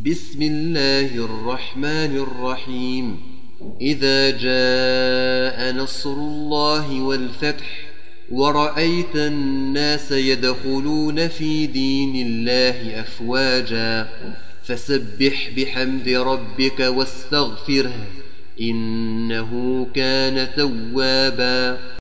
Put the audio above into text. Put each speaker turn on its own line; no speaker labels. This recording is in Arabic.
بسم الله الرحمن الرحيم إذا جاء نصر الله والفتح ورأيت الناس يدخلون في دين الله أفواجا فسبح بحمد ربك واستغفره إنه كان توابا.